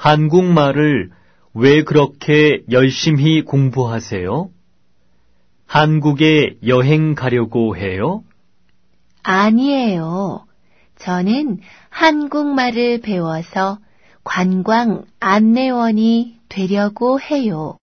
한국말을 왜 그렇게 열심히 공부하세요? 한국에 여행 가려고 해요? 아니에요. 저는 한국말을 배워서 관광 안내원이 되려고 해요.